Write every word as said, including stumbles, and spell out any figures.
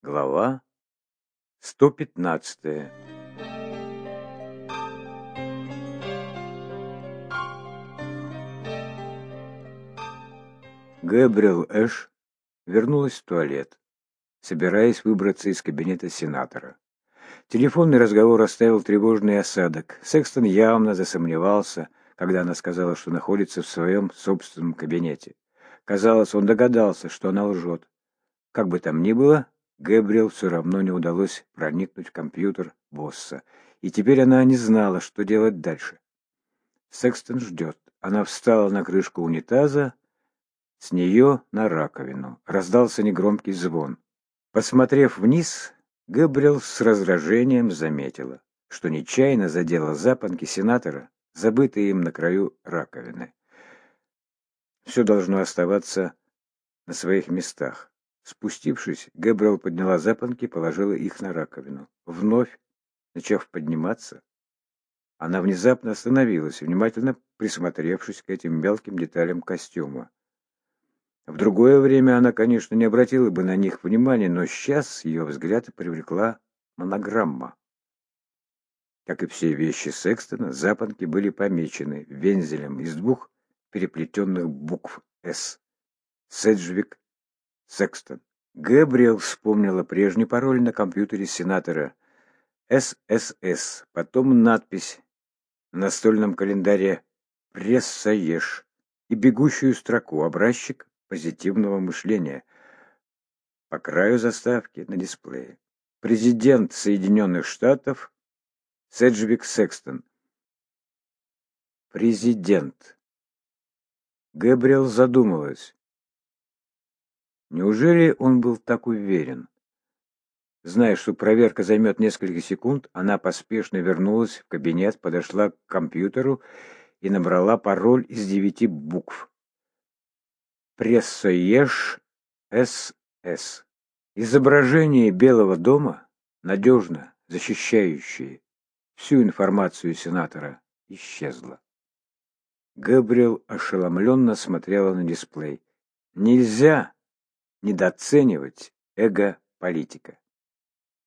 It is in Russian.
Глава сто пятнадцатая. Гэбриэл Эш вернулась в туалет, собираясь выбраться из кабинета сенатора. Телефонный разговор оставил тревожный осадок. Секстон явно засомневался, когда она сказала, что находится в своем собственном кабинете. Казалось, он догадался, что она лжет. Как бы там ни было, Гэбриэл все равно не удалось проникнуть в компьютер босса, и теперь она не знала, что делать дальше. Секстон ждет. Она встала на крышку унитаза, с нее на раковину. Раздался негромкий звон. Посмотрев вниз, Гэбриэл с раздражением заметила, что нечаянно задела запонки сенатора, забытые им на краю раковины. Все должно оставаться на своих местах. Спустившись, Гэбриэл подняла запонки и положила их на раковину. Вновь, начав подниматься, она внезапно остановилась, внимательно присмотревшись к этим мелким деталям костюма. В другое время она, конечно, не обратила бы на них внимания, но сейчас ее взгляд привлекла монограмма. Как и все вещи Секстона, запонки были помечены вензелем из двух переплетенных букв «С». Седжвик Секстон. Гэбриэл вспомнила прежний пароль на компьютере сенатора эс эс эс, потом надпись на настольном календаре «Прессаешь» и бегущую строку «Образчик позитивного мышления» по краю заставки на дисплее. Президент Соединенных Штатов Седжвик Секстон. Президент. Гэбриэл задумалась. Неужели он был так уверен? Зная, что проверка займет несколько секунд, она поспешно вернулась в кабинет, подошла к компьютеру и набрала пароль из девяти букв. Прессаешь эс эс. Изображение Белого дома, надежно защищающее всю информацию сенатора, исчезло. Гэбриэл ошеломленно смотрела на дисплей. Нельзя недооценивать эго политика.